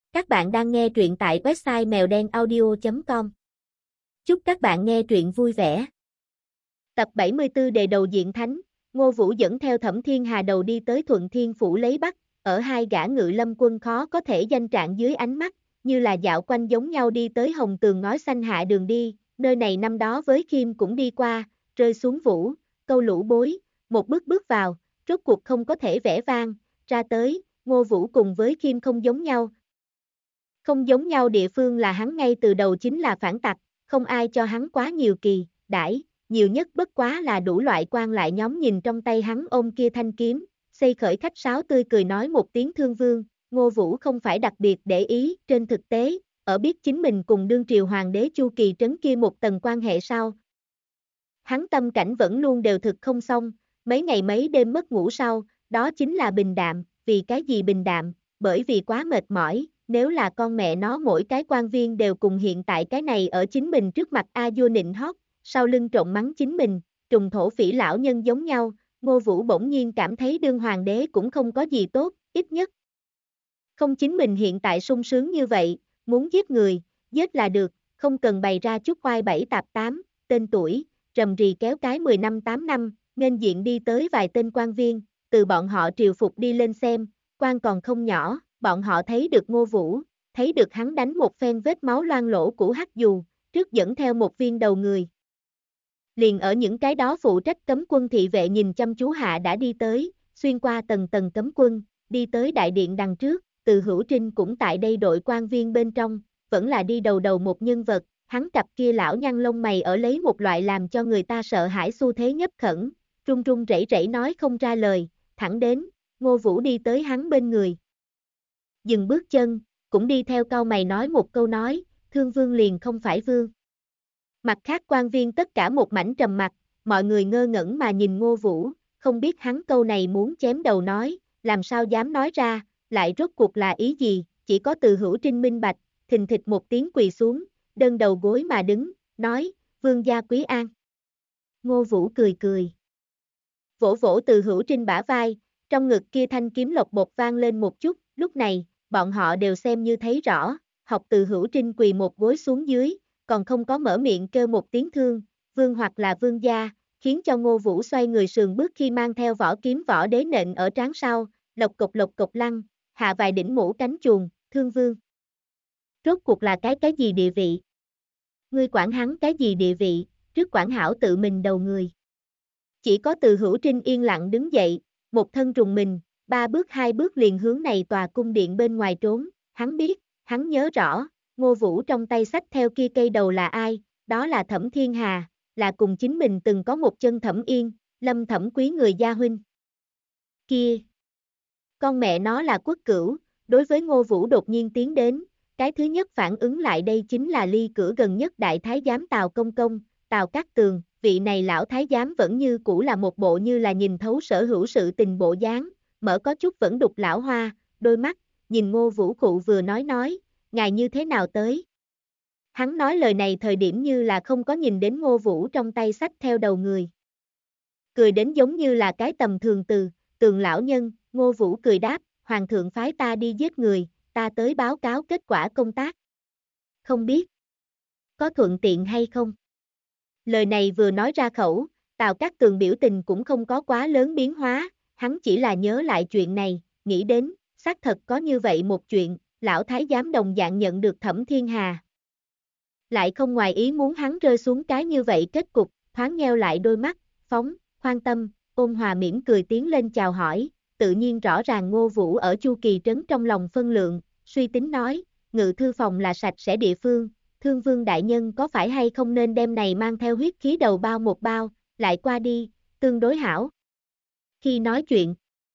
Các bạn đang nghe truyện tại website mèo đen audio.com. Chúc các bạn nghe truyện vui vẻ. Tập 74 Đề đầu diện thánh, Ngô Vũ dẫn theo Thẩm Thiên Hà đầu đi tới Thuận Thiên Phủ lấy Bắc, ở hai gã ngự lâm quân khó có thể danh trạng dưới ánh mắt, như là dạo quanh giống nhau đi tới Hồng Tường ngói xanh hạ đường đi, nơi này năm đó với Khiêm cũng đi qua, rơi xuống vũ, câu lũ bối, một bước bước vào, rốt cuộc không có thể vẽ vang, ra tới, Ngô Vũ cùng với Khiêm không giống nhau. Không giống nhau địa phương là hắn ngay từ đầu chính là phản tặc, không ai cho hắn quá nhiều kỳ, đãi, nhiều nhất bất quá là đủ loại quan lại nhóm nhìn trong tay hắn ôm kia thanh kiếm, xây khởi khách sáo tươi cười nói một tiếng thương vương, Ngô Vũ không phải đặc biệt để ý, trên thực tế, ở biết chính mình cùng đương triều hoàng đế Chu Kỳ Trấn kia một tầng quan hệ sau. Hắn tâm cảnh vẫn luôn đều thực không xong, mấy ngày mấy đêm mất ngủ sau, đó chính là bình đạm, vì cái gì bình đạm, bởi vì quá mệt mỏi. Nếu là con mẹ nó mỗi cái quan viên đều cùng hiện tại cái này ở chính mình trước mặt a vua nịnh hót, sau lưng trộn mắng chính mình, trùng thổ phỉ lão nhân giống nhau, Ngô Vũ bỗng nhiên cảm thấy đương hoàng đế cũng không có gì tốt, ít nhất. Không chính mình hiện tại sung sướng như vậy, muốn giết người, giết là được, không cần bày ra chút khoai bảy tạp tám, tên tuổi, rầm rì kéo cái 10 năm 8 năm, nên diện đi tới vài tên quan viên, từ bọn họ triều phục đi lên xem, quan còn không nhỏ. Bọn họ thấy được Ngô Vũ, thấy được hắn đánh một phen vết máu loang lỗ của hắc dù, trước dẫn theo một viên đầu người. Liền ở những cái đó phụ trách cấm quân thị vệ nhìn chăm chú hạ đã đi tới, xuyên qua tầng tầng cấm quân, đi tới đại điện đằng trước, Từ Hữu Trinh cũng tại đây đội quan viên bên trong, vẫn là đi đầu đầu một nhân vật, hắn cặp kia lão nhăn lông mày ở lấy một loại làm cho người ta sợ hãi xu thế nhấp khẩn, run run rẩy rẩy nói không ra lời, thẳng đến, Ngô Vũ đi tới hắn bên người. Dừng bước chân, cũng đi theo cau mày nói một câu nói, thương vương liền không phải vương. Mặt khác quan viên tất cả một mảnh trầm mặc, mọi người ngơ ngẩn mà nhìn Ngô Vũ, không biết hắn câu này muốn chém đầu nói, làm sao dám nói ra, lại rốt cuộc là ý gì, chỉ có Từ Hữu Trinh minh bạch, thình thịch một tiếng quỳ xuống, đơn đầu gối mà đứng, nói, vương gia quý an. Ngô Vũ cười cười. Vỗ vỗ Từ Hữu Trinh bả vai, trong ngực kia thanh kiếm lộc bột vang lên một chút, lúc này, bọn họ đều xem như thấy rõ, học Từ Hữu Trinh quỳ một gối xuống dưới, còn không có mở miệng kêu một tiếng thương, vương hoặc là vương gia, khiến cho Ngô Vũ xoay người sườn bước khi mang theo vỏ kiếm võ đế nện ở trán sau, lộc cộc lăn, hạ vài đỉnh mũ cánh chuồng, thương vương. Rốt cuộc là cái gì địa vị? Ngươi quản hắn cái gì địa vị, trước quản hảo tự mình đầu người. Chỉ có Từ Hữu Trinh yên lặng đứng dậy, một thân rùng mình, ba bước hai bước liền hướng này tòa cung điện bên ngoài trốn, hắn biết, hắn nhớ rõ, Ngô Vũ trong tay xách theo kia cây đầu là ai, đó là Thẩm Thiên Hà, là cùng chính mình từng có một chân Thẩm Yên, Lâm Thẩm Quý người gia huynh. Kia! Con mẹ nó là Quốc Cửu, đối với Ngô Vũ đột nhiên tiến đến, cái thứ nhất phản ứng lại đây chính là ly cửa gần nhất đại thái giám Tào Công Công, Tào Cát Tường, vị này lão thái giám vẫn như cũ là một bộ như là nhìn thấu sở hữu sự tình bộ dáng, mở có chút vẫn đục lão hoa, đôi mắt, nhìn Ngô Vũ Khụ vừa nói, ngài như thế nào tới? Hắn nói lời này thời điểm như là không có nhìn đến Ngô Vũ trong tay xách theo đầu người. Cười đến giống như là cái tầm thường tường lão nhân, Ngô Vũ cười đáp, Hoàng thượng phái ta đi giết người, ta tới báo cáo kết quả công tác. Không biết, có thuận tiện hay không? Lời này vừa nói ra khẩu, Tào Cát Tường biểu tình cũng không có quá lớn biến hóa, hắn chỉ là nhớ lại chuyện này, nghĩ đến, xác thật có như vậy một chuyện, lão thái giám đồng dạng nhận được Thẩm Thiên Hà. Lại không ngoài ý muốn hắn rơi xuống cái như vậy kết cục, thoáng nheo lại đôi mắt, phóng, khoan tâm, ôn hòa mỉm cười tiến lên chào hỏi, tự nhiên rõ ràng Ngô Vũ ở Chu Kỳ Trấn trong lòng phân lượng, suy tính nói, ngự thư phòng là sạch sẽ địa phương, thương vương đại nhân có phải hay không nên đem này mang theo huyết khí đầu bao một bao, lại qua đi, tương đối hảo. Khi nói chuyện,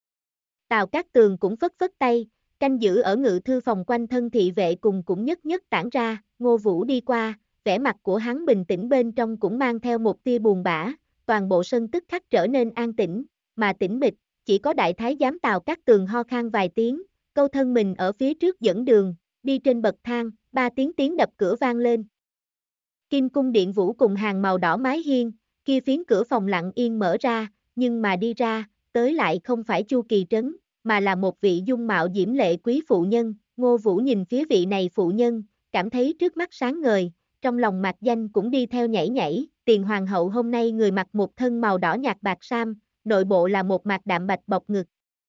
Tào Cát Tường cũng phất phất tay, canh giữ ở ngự thư phòng quanh thân thị vệ cùng cũng nhất tản ra, Ngô Vũ đi qua, vẻ mặt của hắn bình tĩnh bên trong cũng mang theo một tia buồn bã, toàn bộ sân tức khắc trở nên an tĩnh, mà tĩnh mịch, chỉ có đại thái giám Tào Cát Tường ho khan vài tiếng, câu thân mình ở phía trước dẫn đường, đi trên bậc thang, 3 tiếng đập cửa vang lên. Kim cung điện vũ cùng hàng màu đỏ mái hiên, kia phiến cửa phòng lặng yên mở ra, nhưng mà đi ra, tới lại không phải Chu Kỳ Trấn, mà là một vị dung mạo diễm lệ quý phụ nhân, Ngô Vũ nhìn phía vị này phụ nhân, cảm thấy trước mắt sáng ngời, trong lòng mạc danh cũng đi theo nhảy nhảy, Tiền Hoàng hậu hôm nay người mặc một thân màu đỏ nhạt bạc sam, nội bộ là một mạc đạm bạch bọc ngực.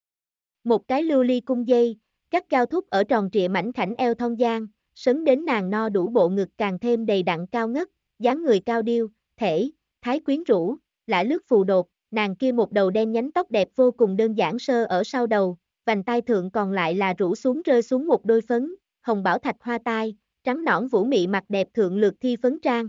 Một cái lưu ly cung dây, cắt cao thúc ở tròn trịa mảnh khảnh eo thon dang, sấn đến nàng no đủ bộ ngực càng thêm đầy đặn cao ngất, dáng người cao điêu, thể, thái quyến rũ, lả lướt phù đột, nàng kia một đầu đen nhánh tóc đẹp vô cùng đơn giản sơ ở sau đầu, vành tai thượng còn lại là rủ xuống rơi xuống một đôi phấn, hồng bảo thạch hoa tai, trắng nõn vũ mị mặt đẹp thượng lược thi phấn trang.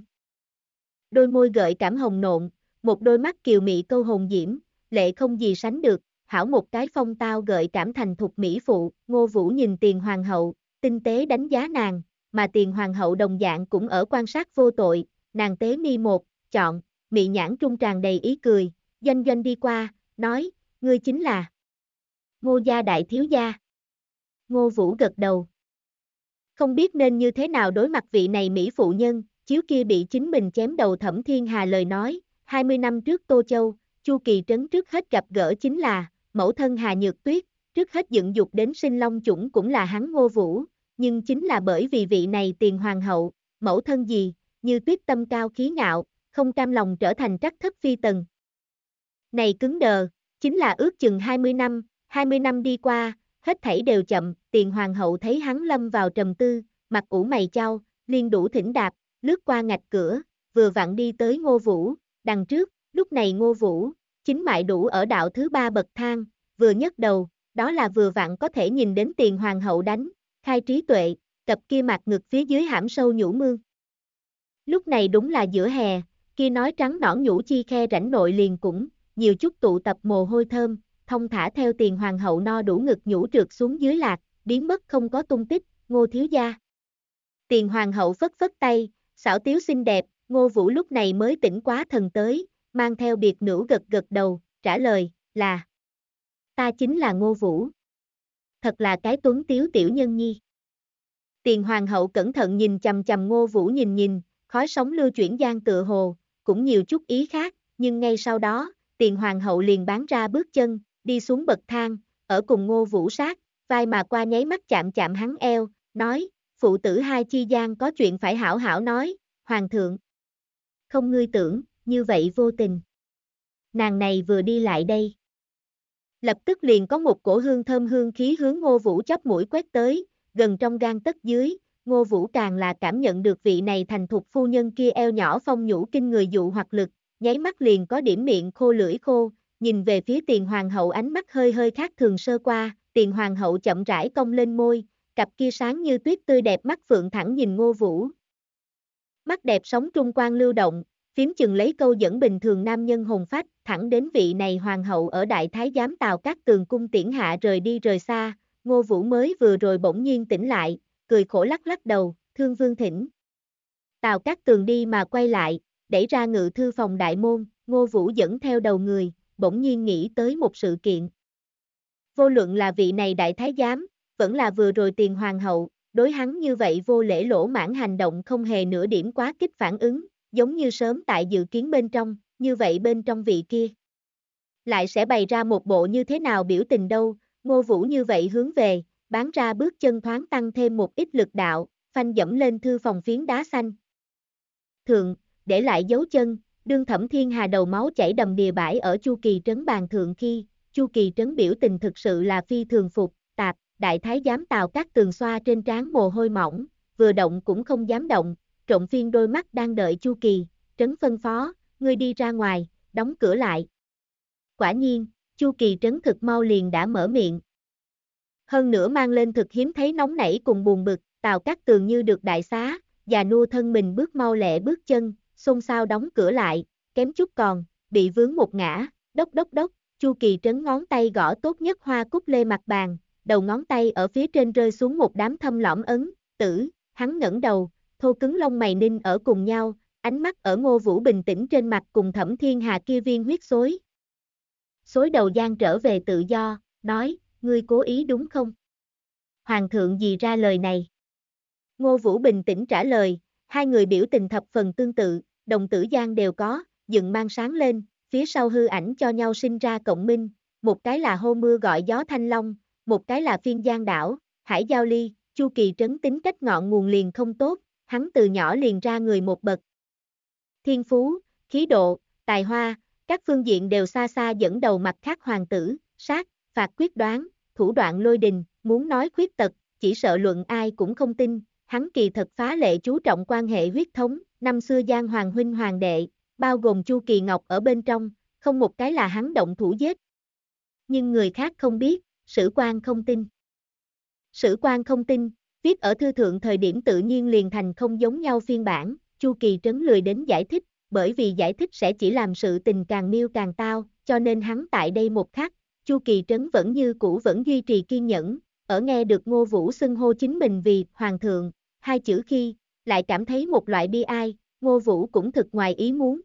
Đôi môi gợi cảm hồng nộn, một đôi mắt kiều mị câu hồn diễm, lệ không gì sánh được, hảo một cái phong tao gợi cảm thành thục mỹ phụ, Ngô Vũ nhìn Tiền Hoàng hậu, tinh tế đánh giá nàng, mà Tiền Hoàng hậu đồng dạng cũng ở quan sát vô tội, nàng tế mi một, chọn, mị nhãn trung tràn đầy ý cười, doanh doanh đi qua, nói, ngươi chính là Ngô gia đại thiếu gia. Ngô Vũ gật đầu. Không biết nên như thế nào đối mặt vị này mỹ phụ nhân, chiếu kia bị chính mình chém đầu Thẩm Thiên Hà lời nói, 20 năm trước Tô Châu, Chu Kỳ Trấn trước hết gặp gỡ chính là mẫu thân Hà Nhược Tuyết, trước hết dựng dục đến sinh long chủng cũng là hắn Ngô Vũ, nhưng chính là bởi vì vị này Tiền Hoàng hậu, mẫu thân gì, như tuyết tâm cao khí ngạo, không cam lòng trở thành trắc thất phi tần. Này cứng đờ, chính là ước chừng 20 năm đi qua, hết thảy đều chậm, Tiền Hoàng hậu thấy hắn lâm vào trầm tư, mặt ủ mày chau, liên đủ thỉnh đạp, lướt qua ngạch cửa, vừa vặn đi tới Ngô Vũ, đằng trước, lúc này Ngô Vũ, chính mại đủ ở đạo thứ 3 bậc thang, vừa nhấc đầu, đó là vừa vặn có thể nhìn đến Tiền Hoàng hậu đánh, khai trí tuệ, cặp kia mặt ngực phía dưới hãm sâu nhũ mương. Lúc này đúng là giữa hè, kia nói trắng nõn nhũ chi khe rãnh nội liền cũng, nhiều chút tụ tập mồ hôi thơm, thông thả theo Tiền Hoàng hậu no đủ ngực nhũ trượt xuống dưới lạc, biến mất không có tung tích, Ngô thiếu gia. Tiền Hoàng hậu phất phất tay, xảo tiếu xinh đẹp, Ngô Vũ lúc này mới tỉnh quá thần tới, mang theo biệt nữ gật gật đầu, trả lời, là ta chính là Ngô Vũ. Thật là cái tuấn tiếu tiểu nhân nhi. Tiền Hoàng hậu cẩn thận nhìn chằm chằm Ngô Vũ nhìn, khói sóng lưu chuyển gian tựa hồ, cũng nhiều chút ý khác, nhưng ngay sau đó, Tiền Hoàng hậu liền bán ra bước chân, đi xuống bậc thang, ở cùng Ngô Vũ sát, vai mà qua nháy mắt chạm chạm hắn eo, nói, phụ tử hai chi gian có chuyện phải hảo hảo nói, Hoàng thượng. Không ngươi tưởng, như vậy vô tình. Nàng này vừa đi lại đây. Lập tức liền có một cổ hương thơm hương khí hướng Ngô Vũ chóp mũi quét tới, gần trong gang tấc dưới, Ngô Vũ càng là cảm nhận được vị này thành thục phu nhân kia eo nhỏ phong nhũ kinh người dụ hoặc lực, nháy mắt liền có điểm miệng khô lưỡi khô, nhìn về phía Tiền Hoàng hậu ánh mắt hơi hơi khác thường sơ qua, Tiền Hoàng hậu chậm rãi cong lên môi, cặp kia sáng như tuyết tươi đẹp mắt phượng thẳng nhìn Ngô Vũ. Mắt đẹp sóng trung quan lưu động, phím chừng lấy câu dẫn bình thường nam nhân hồn phách, thẳng đến vị này hoàng hậu ở đại thái giám Tào Cát Tường cung tiễn hạ rời đi rời xa, Ngô Vũ mới vừa rồi bỗng nhiên tỉnh lại, cười khổ lắc lắc đầu, thương vương thỉnh. Tào Cát Tường đi mà quay lại, đẩy ra ngự thư phòng đại môn, Ngô Vũ dẫn theo đầu người, bỗng nhiên nghĩ tới một sự kiện. Vô luận là vị này đại thái giám, vẫn là vừa rồi Tiền Hoàng hậu, đối hắn như vậy vô lễ lỗ mãn hành động không hề nửa điểm quá kích phản ứng, giống như sớm tại dự kiến bên trong, như vậy bên trong vị kia. Lại sẽ bày ra một bộ như thế nào biểu tình đâu, Ngô Vũ như vậy hướng về, bán ra bước chân thoáng tăng thêm một ít lực đạo, phanh dẫm lên thư phòng phiến đá xanh. Thượng, để lại dấu chân, đương Thẩm Thiên Hà đầu máu chảy đầm đìa bãi ở Chu Kỳ Trấn bàn thượng khi, Chu Kỳ Trấn biểu tình thực sự là phi thường phục, tạp, đại thái giám Tào Cát Tường xoa trên trán mồ hôi mỏng, vừa động cũng không dám động, trộn phiên đôi mắt đang đợi Chu Kỳ Trấn phân phó, ngươi đi ra ngoài, đóng cửa lại. Quả nhiên, Chu Kỳ Trấn thực mau liền đã mở miệng. Hơn nữa mang lên thực hiếm thấy nóng nảy cùng buồn bực, Tào Cát Tường như được đại xá, già nua thân mình bước mau lẹ bước chân, xôn xao đóng cửa lại, kém chút còn, bị vướng một ngã, đốc đốc đốc, Chu Kỳ Trấn ngón tay gõ tốt nhất hoa cúc lê mặt bàn, đầu ngón tay ở phía trên rơi xuống một đám thâm lõm ấn, tử, hắn ngẩng đầu, thô cứng lông mày ninh ở cùng nhau, ánh mắt ở Ngô Vũ bình tĩnh trên mặt cùng Thẩm Thiên Hà kia viên huyết xối. Xối đầu gian trở về tự do, nói, ngươi cố ý đúng không? Hoàng thượng gì ra lời này? Ngô Vũ bình tĩnh trả lời, hai người biểu tình thập phần tương tự, đồng tử gian đều có, dựng mang sáng lên, phía sau hư ảnh cho nhau sinh ra cộng minh, một cái là hô mưa gọi gió thanh long, một cái là phiên giang đảo, hải giao ly, Chu Kỳ Trấn tính cách ngọn nguồn liền không tốt, hắn từ nhỏ liền ra người một bậc. Thiên phú, khí độ, tài hoa, các phương diện đều xa xa dẫn đầu mặt khác hoàng tử, sát, phạt quyết đoán, thủ đoạn lôi đình, muốn nói khuyết tật, chỉ sợ luận ai cũng không tin, hắn kỳ thật phá lệ chú trọng quan hệ huyết thống, năm xưa Giang Hoàng huynh hoàng đệ, bao gồm Chu Kỳ Ngọc ở bên trong, không một cái là hắn động thủ giết. Nhưng người khác không biết, Sử Quan không tin. Sử Quan không tin, viết ở thư thượng thời điểm tự nhiên liền thành không giống nhau phiên bản, Chu Kỳ Trấn lười đến giải thích, bởi vì giải thích sẽ chỉ làm sự tình càng miêu càng tao, cho nên hắn tại đây một khắc, Chu Kỳ Trấn vẫn như cũ vẫn duy trì kiên nhẫn, ở nghe được Ngô Vũ xưng hô chính mình vì Hoàng thượng, hai chữ khi, lại cảm thấy một loại bi ai, Ngô Vũ cũng thực ngoài ý muốn.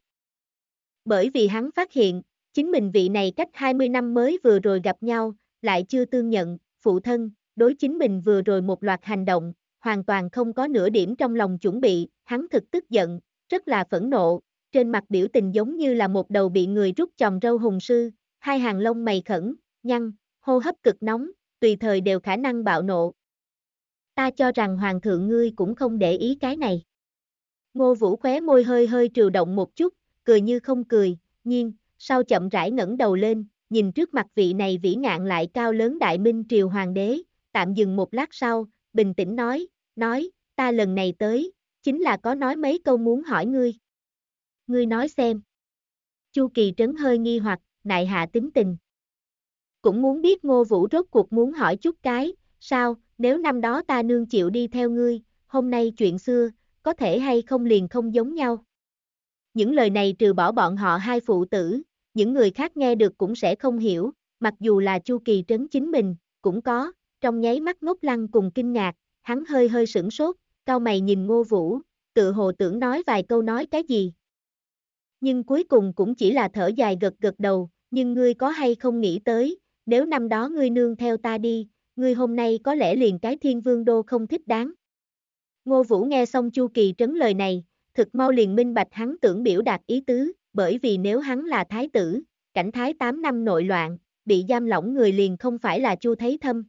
Bởi vì hắn phát hiện, chính mình vị này cách 20 năm mới vừa rồi gặp nhau, lại chưa tương nhận, phụ thân, đối chính mình vừa rồi một loạt hành động, hoàn toàn không có nửa điểm trong lòng chuẩn bị, hắn thực tức giận, rất là phẫn nộ, trên mặt biểu tình giống như là một đầu bị người rút chòm râu hùng sư, hai hàng lông mày khẩn, nhăn, hô hấp cực nóng, tùy thời đều khả năng bạo nộ. Ta cho rằng hoàng thượng ngươi cũng không để ý cái này. Ngô Vũ khóe môi hơi hơi trừ động một chút, cười như không cười, nhiên, sau chậm rãi ngẩng đầu lên, nhìn trước mặt vị này vĩ ngạn lại cao lớn Đại Minh triều hoàng đế, tạm dừng một lát sau, bình tĩnh nói, ta lần này tới, chính là có nói mấy câu muốn hỏi ngươi. Ngươi nói xem. Chu Kỳ Trấn hơi nghi hoặc, nại hạ tính tình. Cũng muốn biết Ngô Vũ rốt cuộc muốn hỏi chút cái, sao, nếu năm đó ta nương chịu đi theo ngươi, hôm nay chuyện xưa, có thể hay không liền không giống nhau. Những lời này trừ bỏ bọn họ hai phụ tử, những người khác nghe được cũng sẽ không hiểu, mặc dù là Chu Kỳ Trấn chính mình, cũng có, trong nháy mắt ngốc lăng cùng kinh ngạc, hắn hơi hơi sửng sốt, cau mày nhìn Ngô Vũ, tự hồ tưởng nói vài câu nói cái gì. Nhưng cuối cùng cũng chỉ là thở dài gật gật đầu, nhưng ngươi có hay không nghĩ tới, nếu năm đó ngươi nương theo ta đi, ngươi hôm nay có lẽ liền cái Thiên Vương đô không thích đáng. Ngô Vũ nghe xong Chu Kỳ Trấn lời này, thực mau liền minh bạch hắn tưởng biểu đạt ý tứ, bởi vì nếu hắn là thái tử, cảnh thái 8 năm nội loạn, bị giam lỏng người liền không phải là Chu Thấy Thâm.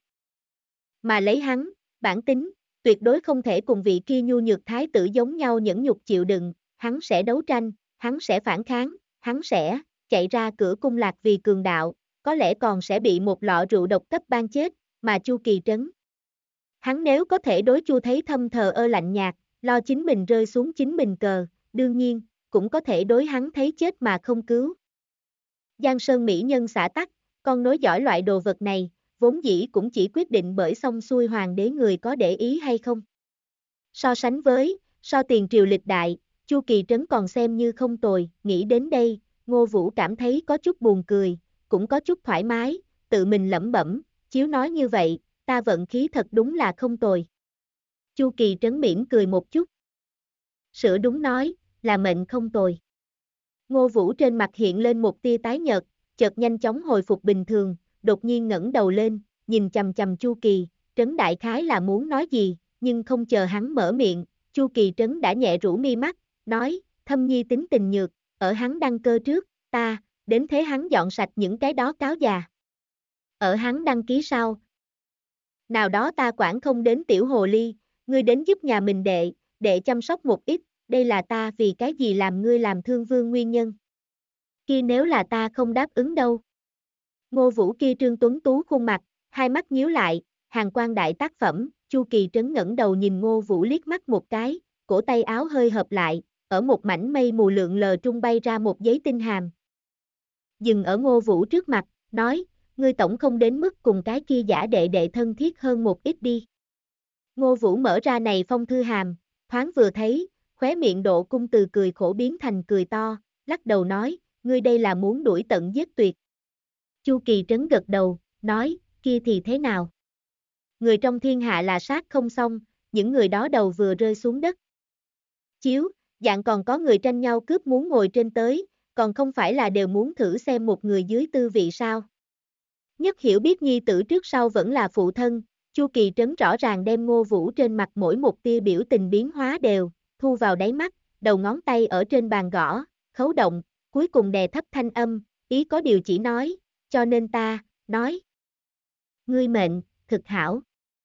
Mà lấy hắn, bản tính, tuyệt đối không thể cùng vị kia nhu nhược thái tử giống nhau nhẫn nhục chịu đựng, hắn sẽ đấu tranh, hắn sẽ phản kháng, hắn sẽ chạy ra cửa cung lạc vì cường đạo, có lẽ còn sẽ bị một lọ rượu độc cấp ban chết, mà Chu Kỳ Trấn. Hắn nếu có thể đối Chu Thấy Thâm thờ ơ lạnh nhạt, lo chính mình rơi xuống chính mình cờ, đương nhiên, cũng có thể đối hắn thấy chết mà không cứu. Giang Sơn Mỹ nhân xã tắc, con nối dõi loại đồ vật này, vốn dĩ cũng chỉ quyết định bởi xong xuôi hoàng đế người có để ý hay không. So sánh với, so tiền triều lịch đại, Chu Kỳ Trấn còn xem như không tồi, nghĩ đến đây, Ngô Vũ cảm thấy có chút buồn cười, cũng có chút thoải mái, tự mình lẩm bẩm, chiếu nói như vậy, ta vận khí thật đúng là không tồi. Chu Kỳ Trấn mỉm cười một chút. Sửa đúng nói, là mệnh không tồi. Ngô Vũ trên mặt hiện lên một tia tái nhợt, chợt nhanh chóng hồi phục bình thường, đột nhiên ngẩng đầu lên, nhìn chằm chằm Chu Kỳ, Trấn đại khái là muốn nói gì, nhưng không chờ hắn mở miệng, Chu Kỳ Trấn đã nhẹ rũ mi mắt, nói, Thâm Nhi tính tình nhược, ở hắn đăng cơ trước, ta, đến thế hắn dọn sạch những cái đó cáo già. Ở hắn đăng ký sau. Nào đó ta quản không đến tiểu hồ ly, ngươi đến giúp nhà mình đệ chăm sóc một ít, đây là ta vì cái gì làm ngươi làm thương vương nguyên nhân. Kia nếu là ta không đáp ứng đâu. Ngô Vũ kia trương tuấn tú khuôn mặt, hai mắt nhíu lại, hàn quan đại tác phẩm, Chu Kỳ Trấn ngẩng đầu nhìn Ngô Vũ liếc mắt một cái, cổ tay áo hơi hợp lại, ở một mảnh mây mù lượn lờ trung bay ra một giấy tinh hàm. Dừng ở Ngô Vũ trước mặt, nói, ngươi tổng không đến mức cùng cái kia giả đệ thân thiết hơn một ít đi. Ngô Vũ mở ra này phong thư hàm, thoáng vừa thấy, khóe miệng độ cung từ cười khổ biến thành cười to, lắc đầu nói, ngươi đây là muốn đuổi tận giết tuyệt. Chu Kỳ Trấn gật đầu, nói, kia thì thế nào? Người trong thiên hạ là sát không xong, những người đó đầu vừa rơi xuống đất. Chiếu, dạng còn có người tranh nhau cướp muốn ngồi trên tới, còn không phải là đều muốn thử xem một người dưới tư vị sao. Nhất hiểu biết nhi tử trước sau vẫn là phụ thân, Chu Kỳ Trấn rõ ràng đem Ngô Vũ trên mặt mỗi một tia biểu tình biến hóa đều, thu vào đáy mắt, đầu ngón tay ở trên bàn gõ, khấu động, cuối cùng đè thấp thanh âm, ý có điều chỉ nói, cho nên ta, nói. Ngươi mệnh, thực hảo.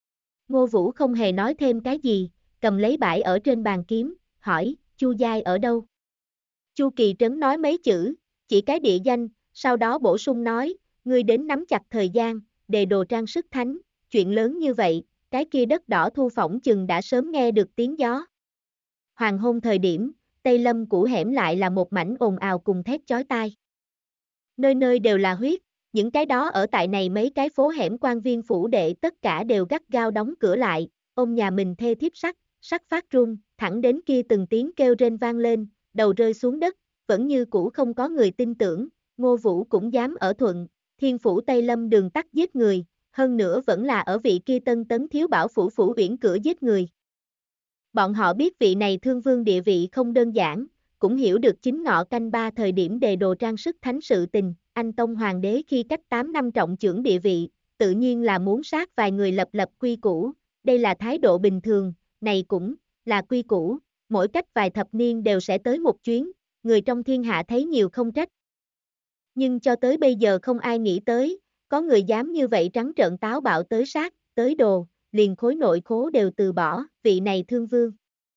Ngô Vũ không hề nói thêm cái gì, cầm lấy bãi ở trên bàn kiếm, hỏi, Chu Giai ở đâu? Chu Kỳ Trấn nói mấy chữ, chỉ cái địa danh, sau đó bổ sung nói, ngươi đến nắm chặt thời gian, đề đồ trang sức thánh, chuyện lớn như vậy, cái kia đất đỏ thu phỏng chừng đã sớm nghe được tiếng gió. Hoàng hôn thời điểm, Tây Lâm cũ hẻm lại là một mảnh ồn ào cùng thét chói tai. Nơi nơi đều là huyết, những cái đó ở tại này mấy cái phố hẻm quan viên phủ đệ tất cả đều gắt gao đóng cửa lại, ôm nhà mình thê thiếp sắc phát run, thẳng đến kia từng tiếng kêu rên vang lên, đầu rơi xuống đất, vẫn như cũ không có người tin tưởng, Ngô Vũ cũng dám ở Thuận, Thiên phủ Tây Lâm đường tắt giết người, hơn nữa vẫn là ở vị kia Tân Tấn Thiếu Bảo phủ phủ uyển cửa giết người. Bọn họ biết vị này thương vương địa vị không đơn giản, cũng hiểu được chính ngọ canh 3 thời điểm đề đồ trang sức thánh sự tình, anh Tông Hoàng đế khi cách 8 năm trọng trưởng địa vị, tự nhiên là muốn sát vài người lập quy củ, đây là thái độ bình thường, này cũng là quy củ, mỗi cách vài thập niên đều sẽ tới một chuyến, người trong thiên hạ thấy nhiều không trách. Nhưng cho tới bây giờ không ai nghĩ tới, có người dám như vậy trắng trợn táo bạo tới sát, tới đồ, liền khối nội khố đều từ bỏ, vị này thương vương.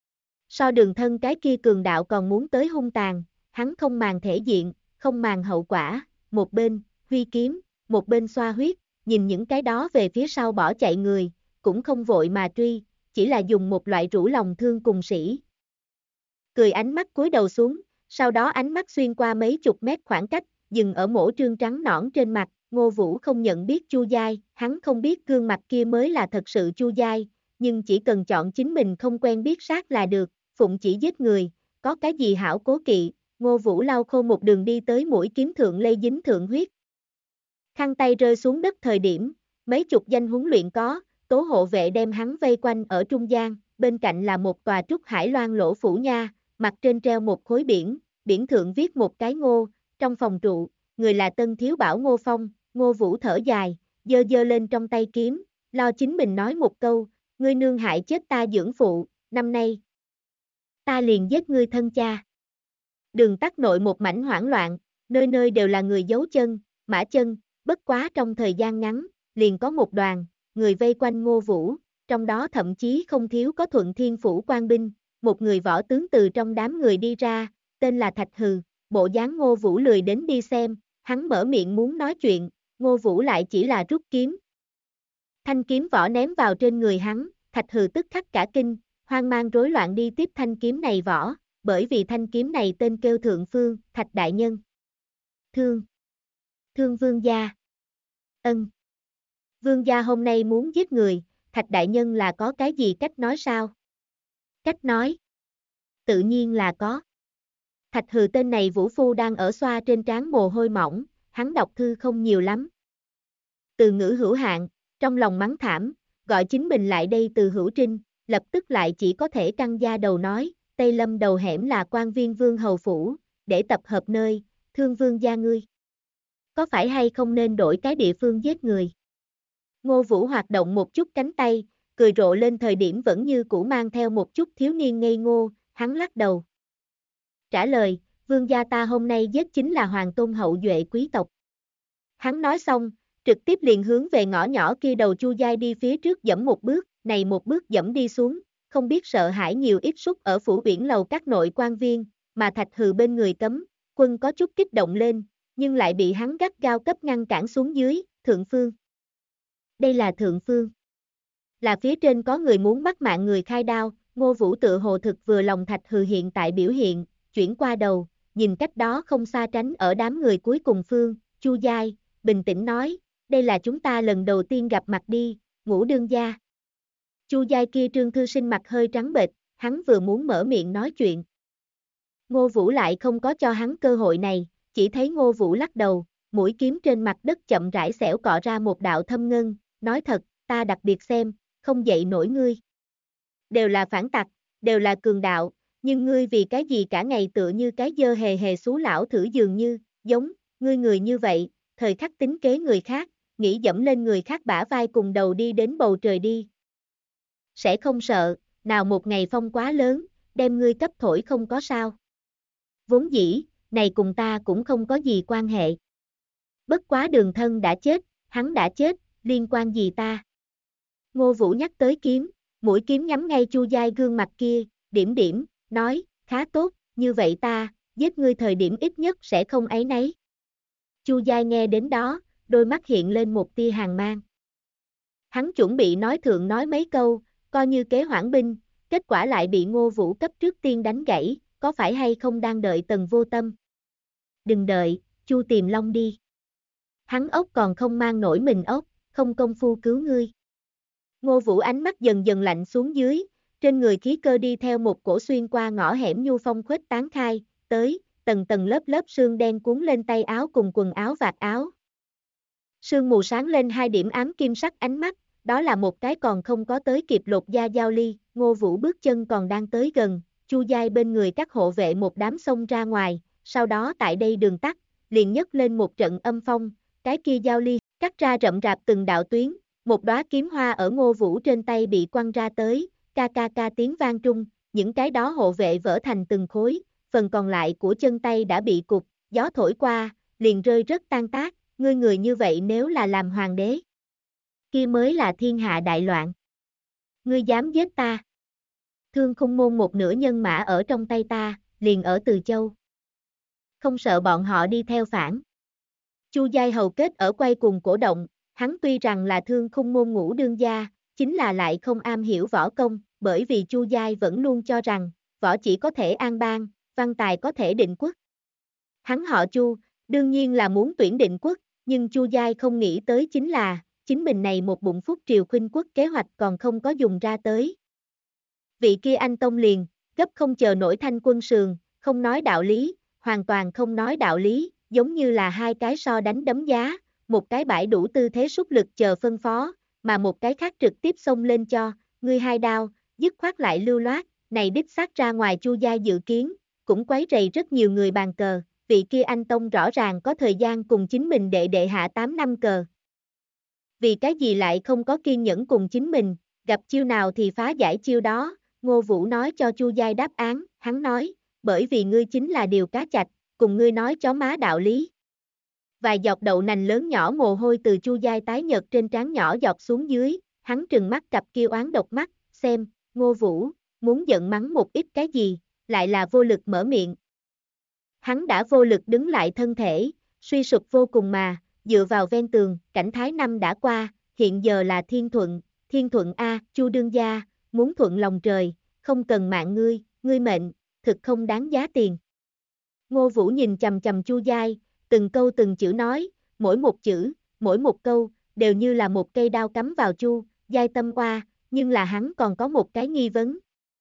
So Đường Thân cái kia cường đạo còn muốn tới hung tàn, hắn không màng thể diện, không màng hậu quả, một bên, huy kiếm, một bên xoa huyết, nhìn những cái đó về phía sau bỏ chạy người, cũng không vội mà truy, chỉ là dùng một loại rũ lòng thương cùng sĩ. Cười ánh mắt cúi đầu xuống, sau đó ánh mắt xuyên qua mấy chục mét khoảng cách, dừng ở mổ trương trắng nõn trên mặt, Ngô Vũ không nhận biết Chu Giai, hắn không biết gương mặt kia mới là thật sự Chu Giai, nhưng chỉ cần chọn chính mình không quen biết sát là được, phụng chỉ giết người, có cái gì hảo cố kỵ, Ngô Vũ lau khô một đường đi tới mũi kiếm thượng lây dính thượng huyết. Khăn tay rơi xuống đất thời điểm, mấy chục danh huấn luyện có, tố hộ vệ đem hắn vây quanh ở trung gian, bên cạnh là một tòa trúc hải loan lỗ phủ nha, mặt trên treo một khối biển, biển thượng viết một cái Ngô, trong phòng trụ, người là Tân Thiếu Bảo Ngô Phong, Ngô Vũ thở dài, giơ lên trong tay kiếm, lo chính mình nói một câu, ngươi nương hại chết ta dưỡng phụ, năm nay ta liền giết ngươi thân cha. Đường tắt nội một mảnh hoảng loạn, nơi nơi đều là người giấu chân, mã chân, bất quá trong thời gian ngắn, liền có một đoàn, người vây quanh Ngô Vũ, trong đó thậm chí không thiếu có Thuận Thiên phủ quan binh, một người võ tướng từ trong đám người đi ra, tên là Thạch Hừ, bộ dáng Ngô Vũ lười đến đi xem, hắn mở miệng muốn nói chuyện, Ngô Vũ lại chỉ là rút kiếm. Thanh kiếm vỏ ném vào trên người hắn, Thạch Hừ tức khắc cả kinh, hoang mang rối loạn đi tiếp thanh kiếm này vỏ, bởi vì thanh kiếm này tên kêu Thượng Phương, Thạch Đại Nhân. Thương vương gia. Ân. Vương gia hôm nay muốn giết người, Thạch Đại Nhân là có cái gì cách nói sao? Cách nói. Tự nhiên là có. Thạch Hừ tên này Vũ Phu đang ở xoa trên trán mồ hôi mỏng, hắn đọc thư không nhiều lắm. Từ ngữ hữu hạn, trong lòng mắng thảm, gọi chính mình lại đây từ hữu trinh, lập tức lại chỉ có thể căng da đầu nói, Tây Lâm đầu hẻm là quan viên vương hầu phủ, để tập hợp nơi, thương vương gia ngươi. Có phải hay không nên đổi cái địa phương giết người? Ngô Vũ hoạt động một chút cánh tay, cười rộ lên thời điểm vẫn như cũ mang theo một chút thiếu niên ngây ngô, hắn lắc đầu. Trả lời, vương gia ta hôm nay giết chính là hoàng tôn hậu duệ quý tộc. Hắn nói xong, trực tiếp liền hướng về ngõ nhỏ kia đầu Chu Giai đi phía trước dẫm một bước, này một bước dẫm đi xuống, không biết sợ hãi nhiều ít súc ở phủ uyển lầu các nội quan viên, mà Thạch Hừ bên người cấm, quân có chút kích động lên, nhưng lại bị hắn gắt gao cấp ngăn cản xuống dưới, Thượng Phương. Đây là Thượng Phương. Là phía trên có người muốn bắt mạng người khai đao, Ngô Vũ tự hồ thực vừa lòng Thạch Hừ hiện tại biểu hiện, chuyển qua đầu, nhìn cách đó không xa tránh ở đám người cuối cùng Phương, Chu Giai, bình tĩnh nói, đây là chúng ta lần đầu tiên gặp mặt đi, Ngũ đương gia. Chu Giai kia Trương Thư Sinh mặt hơi trắng bệch, hắn vừa muốn mở miệng nói chuyện. Ngô Vũ lại không có cho hắn cơ hội này, chỉ thấy Ngô Vũ lắc đầu, mũi kiếm trên mặt đất chậm rãi xẻo cọ ra một đạo thâm ngân, nói thật, ta đặc biệt xem, không dậy nổi ngươi. Đều là phản tặc, đều là cường đạo, nhưng ngươi vì cái gì cả ngày tựa như cái dơ hề hề xú lão thử dường như, giống, ngươi người như vậy, thời khắc tính kế người khác, nghĩ dẫm lên người khác bả vai cùng đầu đi đến bầu trời đi. Sẽ không sợ, nào một ngày phong quá lớn, đem ngươi cấp thổi không có sao. Vốn dĩ, này cùng ta cũng không có gì quan hệ. Bất quá Đường Thân đã chết, hắn đã chết, liên quan gì ta? Ngô Vũ nhắc tới kiếm, mũi kiếm nhắm ngay Chu Giai gương mặt kia, điểm điểm, nói, khá tốt, như vậy ta, giết ngươi thời điểm ít nhất sẽ không áy náy. Chu Giai nghe đến đó, đôi mắt hiện lên một tia hàn mang. Hắn chuẩn bị nói thượng nói mấy câu, coi như kế hoãn binh, kết quả lại bị Ngô Vũ cấp trước tiên đánh gãy, có phải hay không đang đợi Tần Vô Tâm? Đừng đợi, Chu Tiềm Long đi. Hắn ốc còn không mang nổi mình ốc, không công phu cứu ngươi. Ngô Vũ ánh mắt dần dần lạnh xuống dưới, trên người khí cơ đi theo một cổ xuyên qua ngõ hẻm nhu phong khuếch tán khai, tới, tầng tầng lớp lớp sương đen cuốn lên tay áo cùng quần áo vạt áo. Sương mù sáng lên hai điểm ám kim sắc ánh mắt, đó là một cái còn không có tới kịp lột da Giao Ly, Ngô Vũ bước chân còn đang tới gần, Chu Giai bên người các hộ vệ một đám xông ra ngoài, sau đó tại đây đường tắt, liền nhấc lên một trận âm phong, cái kia Giao Ly, cắt ra rậm rạp từng đạo tuyến, một đóa kiếm hoa ở Ngô Vũ trên tay bị quăng ra tới, ca ca ca tiếng vang trung, những cái đó hộ vệ vỡ thành từng khối, phần còn lại của chân tay đã bị cục, gió thổi qua, liền rơi rất tan tác, ngươi người như vậy nếu là làm hoàng đế, kia mới là thiên hạ đại loạn. Ngươi dám giết ta? Thương Khung Môn một nửa nhân mã ở trong tay ta, liền ở Từ Châu. Không sợ bọn họ đi theo phản. Chu Giai hầu kết ở quay cùng cổ động, hắn tuy rằng là Thương Khung Môn ngũ đương gia, chính là lại không am hiểu võ công, bởi vì Chu Giai vẫn luôn cho rằng, võ chỉ có thể an bang, văn tài có thể định quốc. Hắn họ Chu, đương nhiên là muốn tuyển định quốc, nhưng Chu Giai không nghĩ tới chính là, chính mình này một bụng phúc triều khuynh quốc kế hoạch còn không có dùng ra tới. Vị kia anh tông liền, gấp không chờ nổi thanh quân sườn, không nói đạo lý, hoàn toàn không nói đạo lý, giống như là hai cái so đánh đấm giá, một cái bãi đủ tư thế sút lực chờ phân phó, mà một cái khác trực tiếp xông lên cho, ngươi hai đao, dứt khoát lại lưu loát, này đích xác ra ngoài Chu Giai dự kiến, cũng quấy rầy rất nhiều người bàn cờ, vị kia anh tông rõ ràng có thời gian cùng chính mình đệ đệ hạ 8 năm cờ. Vì cái gì lại không có kiên nhẫn cùng chính mình, gặp chiêu nào thì phá giải chiêu đó, Ngô Vũ nói cho Chu Giai đáp án, hắn nói, bởi vì ngươi chính là điều cá chạch, cùng ngươi nói chó má đạo lý. Vài giọt đậu nành lớn nhỏ mồ hôi từ Chu Giai tái nhợt trên trán nhỏ giọt xuống dưới, hắn trừng mắt cặp kia oán độc mắt, xem, Ngô Vũ, muốn giận mắng một ít cái gì, lại là vô lực mở miệng. Hắn đã vô lực đứng lại thân thể, suy sụp vô cùng mà, dựa vào ven tường, cảnh thái năm đã qua, hiện giờ là Thiên Thuận A, Chu đương gia, muốn thuận lòng trời, không cần mạng ngươi mệnh, thực không đáng giá tiền. Ngô Vũ nhìn chầm chầm Chu Giai, từng câu từng chữ nói, mỗi một chữ, mỗi một câu, đều như là một cây đao cắm vào Chu Giai tâm oa, nhưng là hắn còn có một cái nghi vấn.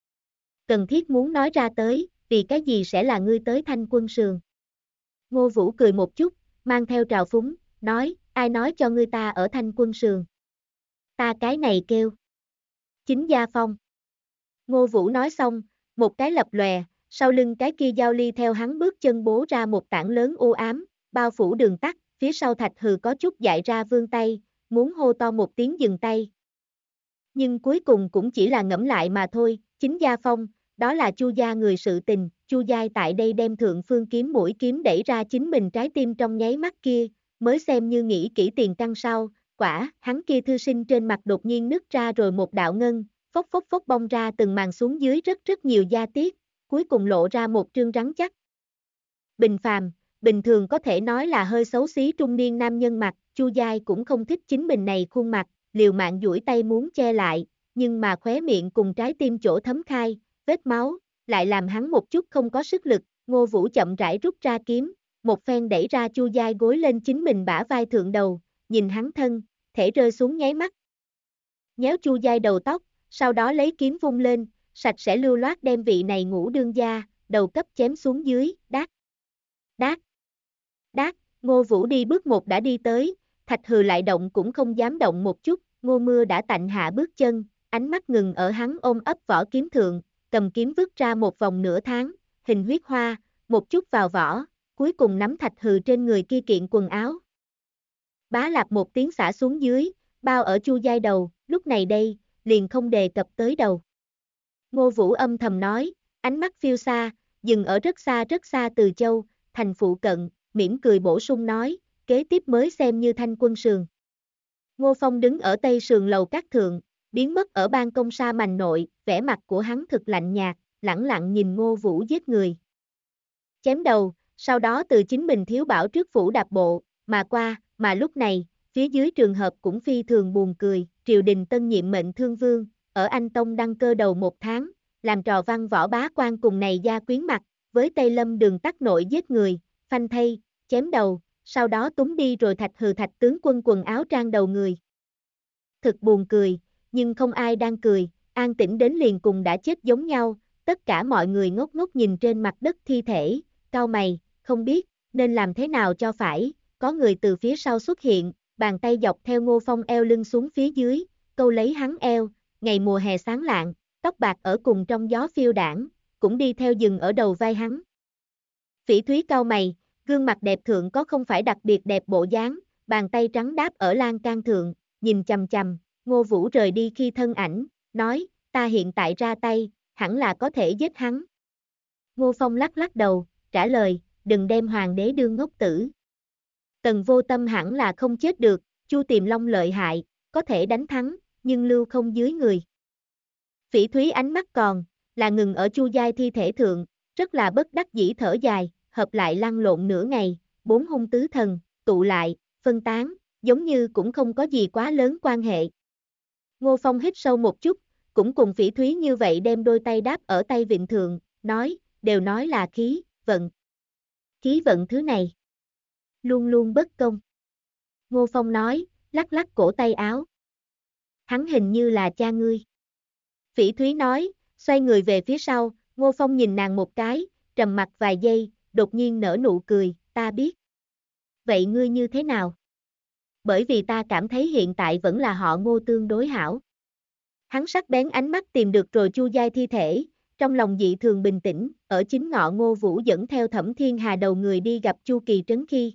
Cần thiết muốn nói ra tới, vì cái gì sẽ là ngươi tới thanh quân sườn. Ngô Vũ cười một chút, mang theo trào phúng, nói, ai nói cho ngươi ta ở thanh quân sườn. Ta cái này kêu. Chính gia phong. Ngô Vũ nói xong, một cái lập lòe, sau lưng cái kia Giao Ly theo hắn bước chân bố ra một tảng lớn u ám, bao phủ đường tắt, phía sau Thạch Hừ có chút dại ra vươn tay, muốn hô to một tiếng dừng tay. Nhưng cuối cùng cũng chỉ là ngẫm lại mà thôi, chính gia phong, đó là Chu gia người sự tình, Chu Giai tại đây đem thượng phương kiếm mũi kiếm đẩy ra chính mình trái tim trong nháy mắt kia, mới xem như nghĩ kỹ tiền căn sau, quả, hắn kia thư sinh trên mặt đột nhiên nứt ra rồi một đạo ngân, phốc phốc bong ra từng màn xuống dưới rất nhiều da tiết, cuối cùng lộ ra một trương rắn chắc. Bình phàm, bình thường có thể nói là hơi xấu xí trung niên nam nhân mặt, Chu Giai cũng không thích chính mình này khuôn mặt, liều mạng duỗi tay muốn che lại, nhưng mà khóe miệng cùng trái tim chỗ thấm khai, vết máu, lại làm hắn một chút không có sức lực, Ngô Vũ chậm rãi rút ra kiếm, một phen đẩy ra Chu Giai gối lên chính mình bả vai thượng đầu, nhìn hắn thân, thể rơi xuống nháy mắt. Nhéo Chu Giai đầu tóc, sau đó lấy kiếm vung lên, sạch sẽ lưu loát đem vị này ngũ đương gia, đầu cấp chém xuống dưới, đát, đát, đát, Ngô Vũ đi bước một đã đi tới, Thạch Hừ lại động cũng không dám động một chút, Ngô Mưa đã tạnh hạ bước chân, ánh mắt ngừng ở hắn ôm ấp vỏ kiếm thượng, cầm kiếm vứt ra một vòng nửa tháng, hình huyết hoa, một chút vào vỏ, cuối cùng nắm Thạch Hừ trên người kia kiện quần áo. Bá lạp một tiếng xả xuống dưới, bao ở Chu Giai đầu, lúc này đây, liền không đề cập tới đầu. Ngô Vũ âm thầm nói, ánh mắt phiêu xa, dừng ở rất xa Từ Châu, thành phụ cận, mỉm cười bổ sung nói, kế tiếp mới xem như thanh quân sườn. Ngô Phong đứng ở tây sườn lầu các thượng, biến mất ở ban công sa mành nội, vẻ mặt của hắn thực lạnh nhạt, lẳng lặng nhìn Ngô Vũ giết người. Chém đầu, sau đó từ chính mình thiếu bảo trước phủ đạp bộ, mà qua, mà lúc này, phía dưới trường hợp cũng phi thường buồn cười, triều đình tân nhiệm mệnh thương vương, ở Anh Tông đăng cơ đầu 1 tháng, làm trò văn võ bá quan cùng này gia quyến mặt, với Tây Lâm đường tắt nội giết người, phanh thây, chém đầu, sau đó túng đi rồi thạch tướng quân quần áo trang đầu người. Thực buồn cười, nhưng không ai đang cười, an tĩnh đến liền cùng đã chết giống nhau, tất cả mọi người ngốc ngốc nhìn trên mặt đất thi thể, cau mày, không biết, nên làm thế nào cho phải, có người từ phía sau xuất hiện, bàn tay dọc theo Ngô Phong eo lưng xuống phía dưới, câu lấy hắn eo, ngày mùa hè sáng lạng, tóc bạc ở cùng trong gió phiêu đảng, cũng đi theo dừng ở đầu vai hắn. Phỉ Thúy cau mày, gương mặt đẹp thượng có không phải đặc biệt đẹp bộ dáng, bàn tay trắng đáp ở lan can thượng, nhìn chằm chằm, Ngô Vũ rời đi khi thân ảnh, nói, ta hiện tại ra tay, hẳn là có thể giết hắn. Ngô Phong lắc lắc đầu, trả lời, đừng đem hoàng đế đương ngốc tử. Tần Vô Tâm hẳn là không chết được, Chu Tiềm Long lợi hại, có thể đánh thắng, nhưng lưu không dưới người. Phỉ Thúy ánh mắt còn, là ngừng ở Chu Giai thi thể thượng, rất là bất đắc dĩ thở dài, hợp lại lăn lộn nửa ngày, 4 hung tứ thần, tụ lại, phân tán, giống như cũng không có gì quá lớn quan hệ. Ngô Phong hít sâu một chút, cũng cùng Phỉ Thúy như vậy đem đôi tay đáp ở tay vịn thượng, nói, đều nói là khí, vận. Khí vận thứ này, luôn luôn bất công. Ngô Phong nói, lắc lắc cổ tay áo. Hắn hình như là cha ngươi. Phỉ Thúy nói, xoay người về phía sau, Ngô Phong nhìn nàng một cái, trầm mặt vài giây, đột nhiên nở nụ cười, ta biết. Vậy ngươi như thế nào? Bởi vì ta cảm thấy hiện tại vẫn là họ Ngô tương đối hảo. Hắn sắc bén ánh mắt tìm được rồi Chu Giai thi thể, trong lòng dị thường bình tĩnh, ở chính ngọ Ngô Vũ dẫn theo Thẩm Thiên Hà đầu người đi gặp Chu Kỳ Trấn khi.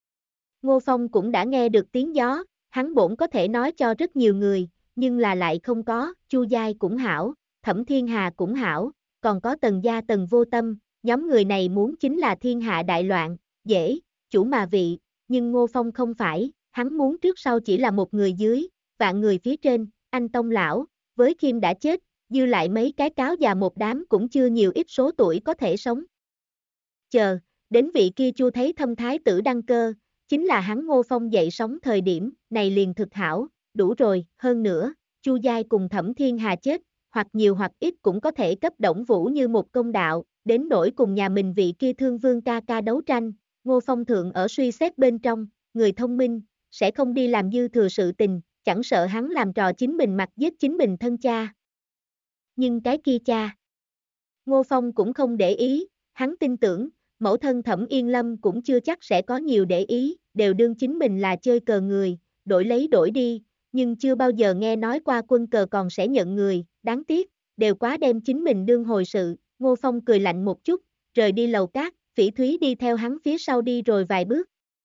Ngô Phong cũng đã nghe được tiếng gió, hắn bổn có thể nói cho rất nhiều người, nhưng là lại không có, Chu Giai cũng hảo, Thẩm Thiên Hà cũng hảo, còn có Tần gia Tần Vô Tâm, nhóm người này muốn chính là thiên hạ đại loạn, dễ, chủ mà vị, nhưng Ngô Phong không phải, hắn muốn trước sau chỉ là một người dưới, vạn người phía trên, anh Tông lão, với Kim đã chết, dư lại mấy cái cáo già một đám cũng chưa nhiều ít số tuổi có thể sống. Chờ, đến vị kia Chu thấy thâm thái tử đăng cơ, chính là hắn Ngô Phong dậy sống thời điểm, này liền thực hảo, đủ rồi, hơn nữa, Chu Giai cùng Thẩm Thiên Hà chết, hoặc nhiều hoặc ít cũng có thể cấp Đổng Vũ như một công đạo, đến nỗi cùng nhà mình vị kia thương vương ca ca đấu tranh, Ngô Phong thượng ở suy xét bên trong, người thông minh, sẽ không đi làm dư thừa sự tình, chẳng sợ hắn làm trò chính mình mặc giết chính mình thân cha. Nhưng cái kia cha, Ngô Phong cũng không để ý, hắn tin tưởng, mẫu thân Thẩm Yên Lâm cũng chưa chắc sẽ có nhiều để ý, đều đương chính mình là chơi cờ người, đổi lấy đổi đi, nhưng chưa bao giờ nghe nói qua quân cờ còn sẽ nhận người, đáng tiếc, đều quá đem chính mình đương hồi sự, Ngô Phong cười lạnh một chút, rời đi lầu cát, Phỉ Thúy đi theo hắn phía sau đi rồi vài bước.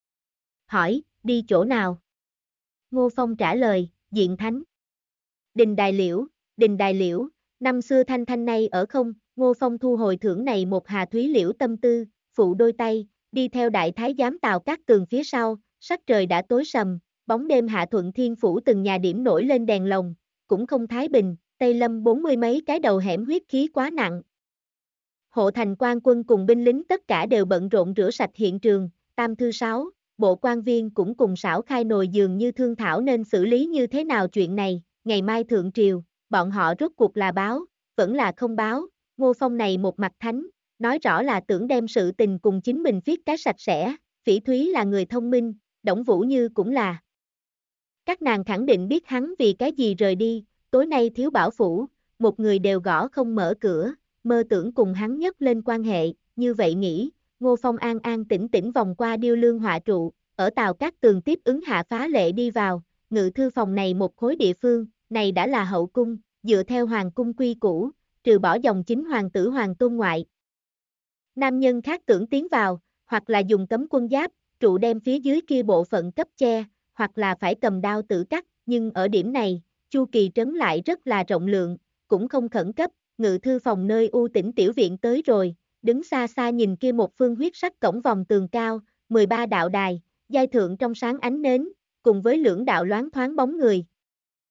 Hỏi, đi chỗ nào? Ngô Phong trả lời, Diện Thánh. Đình Đài Liễu, năm xưa Thanh Thanh nay ở không, Ngô Phong thu hồi thưởng này một Hà Thúy Liễu tâm tư, phụ đôi tay, đi theo đại thái giám Tào Cát Tường phía sau, sắc trời đã tối sầm, bóng đêm hạ Thuận Thiên phủ từng nhà điểm nổi lên đèn lồng, cũng không thái bình, Tây Lâm 40 mấy cái đầu hẻm huyết khí quá nặng. Hộ thành quan quân cùng binh lính tất cả đều bận rộn rửa sạch hiện trường, Tam Thư 6, bộ quan viên cũng cùng xảo khai nồi dường như thương thảo nên xử lý như thế nào chuyện này, ngày mai thượng triều, bọn họ rốt cuộc là báo, vẫn là không báo, Ngô Phong này một mặt thánh, nói rõ là tưởng đem sự tình cùng chính mình viết cái sạch sẽ, Phỉ Thúy là người thông minh, Đổng Vũ Như cũng là. Các nàng khẳng định biết hắn vì cái gì rời đi, tối nay thiếu bảo phủ, một người đều gõ không mở cửa, mơ tưởng cùng hắn nhấc lên quan hệ, như vậy nghĩ, Ngô Phong an an tĩnh tĩnh vòng qua điêu lương họa trụ, ở Tào Cát Tường tiếp ứng hạ phá lệ đi vào, ngự thư phòng này một khối địa phương, này đã là hậu cung, dựa theo hoàng cung quy củ, trừ bỏ dòng chính hoàng tử hoàng tôn ngoại. Nam nhân khác tưởng tiến vào, hoặc là dùng cấm quân giáp, trụ đem phía dưới kia bộ phận cấp che, hoặc là phải cầm đao tử cắt, nhưng ở điểm này, Chu Kỳ Trấn lại rất là rộng lượng, cũng không khẩn cấp, ngự thư phòng nơi u tĩnh tiểu viện tới rồi, đứng xa xa nhìn kia một phương huyết sắc cổng vòng tường cao, 13 đạo đài, giai thượng trong sáng ánh nến, cùng với lưỡng đạo loáng thoáng bóng người.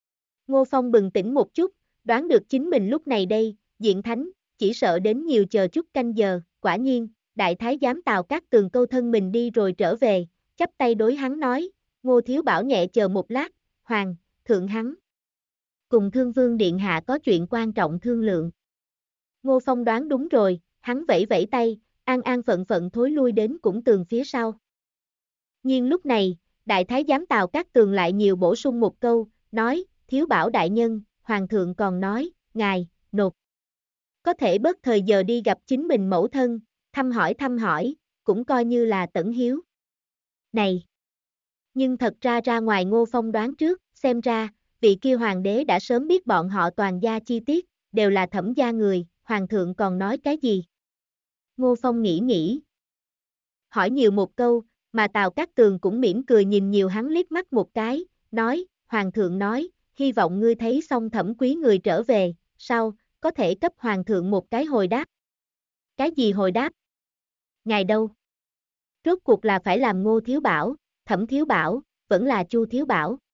Ngô Phong bừng tỉnh một chút, đoán được chính mình lúc này đây, diện thánh, chỉ sợ đến nhiều chờ chút canh giờ, quả nhiên, đại thái giám Tào Cát Tường câu thân mình đi rồi trở về, chắp tay đối hắn nói, Ngô Thiếu Bảo nhẹ chờ một lát, Hoàng, thượng hắn. Cùng Thương Vương Điện Hạ có chuyện quan trọng thương lượng. Ngô Phong đoán đúng rồi, hắn vẫy vẫy tay, an an phận phận thối lui đến cũng tường phía sau. Nhưng lúc này, đại thái giám Tào Cát Tường lại nhiều bổ sung một câu, nói, Thiếu Bảo đại nhân, Hoàng thượng còn nói, ngài, nột. Có thể bớt thời giờ đi gặp chính mình mẫu thân, thăm hỏi, cũng coi như là tẩn hiếu. Này! Nhưng thật ra ngoài Ngô Phong đoán trước, xem ra, vị kia hoàng đế đã sớm biết bọn họ toàn gia chi tiết, đều là Thẩm gia người, hoàng thượng còn nói cái gì? Ngô Phong nghĩ. Hỏi nhiều một câu, mà Tào Cát Tường cũng mỉm cười nhìn nhiều hắn liếc mắt một cái, nói, hoàng thượng nói, hy vọng ngươi thấy xong Thẩm quý người trở về, sau, có thể cấp hoàng thượng một cái hồi đáp. Cái gì hồi đáp? Ngài đâu? Rốt cuộc là phải làm Ngô Thiếu Bảo, Thẩm Thiếu Bảo, vẫn là Chu Thiếu Bảo.